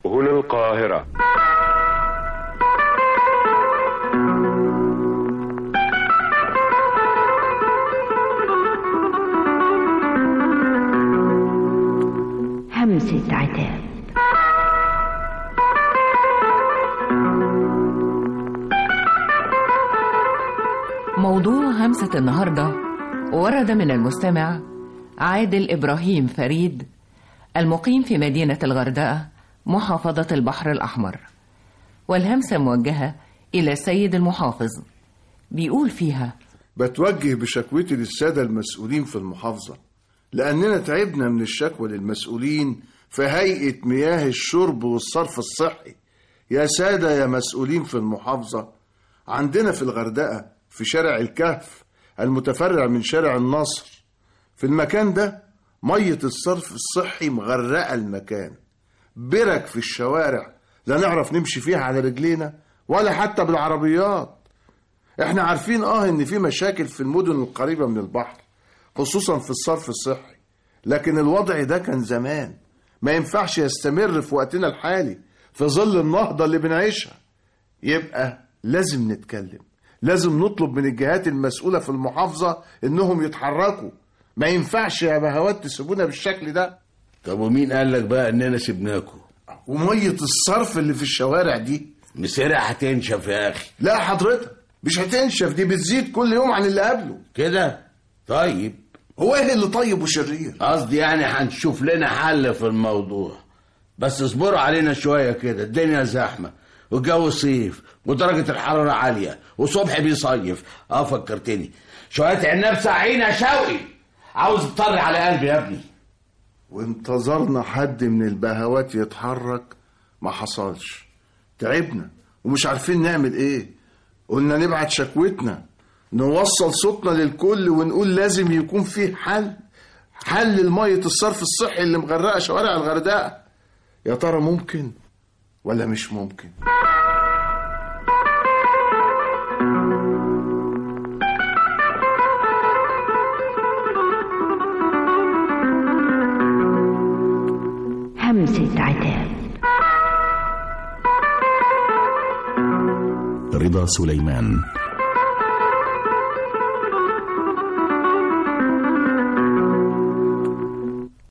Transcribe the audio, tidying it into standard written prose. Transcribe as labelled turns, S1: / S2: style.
S1: هنا القاهرة.
S2: همسة عتاب.
S3: موضوع همسة النهاردة ورد من المستمع عادل إبراهيم فريد المقيم في مدينة الغردقة محافظة البحر الأحمر، والهمسة موجهة إلى السيد المحافظ. بيقول فيها:
S4: بتوجه بشكوتي للسادة المسؤولين في المحافظة، لأننا تعبنا من الشكوى للمسؤولين في هيئة مياه الشرب والصرف الصحي. يا سادة يا مسؤولين في المحافظة، عندنا في الغردقة في شارع الكهف المتفرع من شارع النصر، في المكان ده مية الصرف الصحي مغرقة المكان، برك في الشوارع لا نعرف نمشي فيها على رجلينا ولا حتى بالعربيات. احنا عارفين ان في مشاكل في المدن القريبة من البحر خصوصا في الصرف الصحي، لكن الوضع ده كان زمان، ما ينفعش يستمر في وقتنا الحالي في ظل النهضة اللي بنعيشها. يبقى لازم نتكلم، لازم نطلب من الجهات المسؤولة في المحافظة انهم يتحركوا. ما ينفعش يا بهوات تسيبونا بالشكل ده.
S5: طب ومين قال لك بقى اننا سيبناكوا؟
S4: ومية الصرف اللي في الشوارع دي
S5: مسيرة هتنشف يا اخي.
S4: لا حضرتك، مش هتنشف، دي بتزيد كل يوم عن اللي قبله.
S5: كده؟ طيب
S4: هو ايه اللي طيب وشرير؟
S5: قصدي يعني هنشوف لنا حل في الموضوع، بس اصبروا علينا شوية كده، الدنيا زحمة والجو صيف ودرجة الحرارة عالية وصبح بيصيف. فكرتني، شوية عناب ساعين يا شوقي، عاوز تطري على قلبي يا ابني.
S4: وانتظرنا حد من البهوات يتحرك، ما حصلش. تعبنا ومش عارفين نعمل ايه. قلنا نبعت شكوتنا، نوصل صوتنا للكل ونقول لازم يكون فيه حل لمية الصرف الصحي اللي مغرقة شوارع الغردقة. يا ترى ممكن ولا مش ممكن؟
S2: همسة عتاب.
S6: رضا سليمان.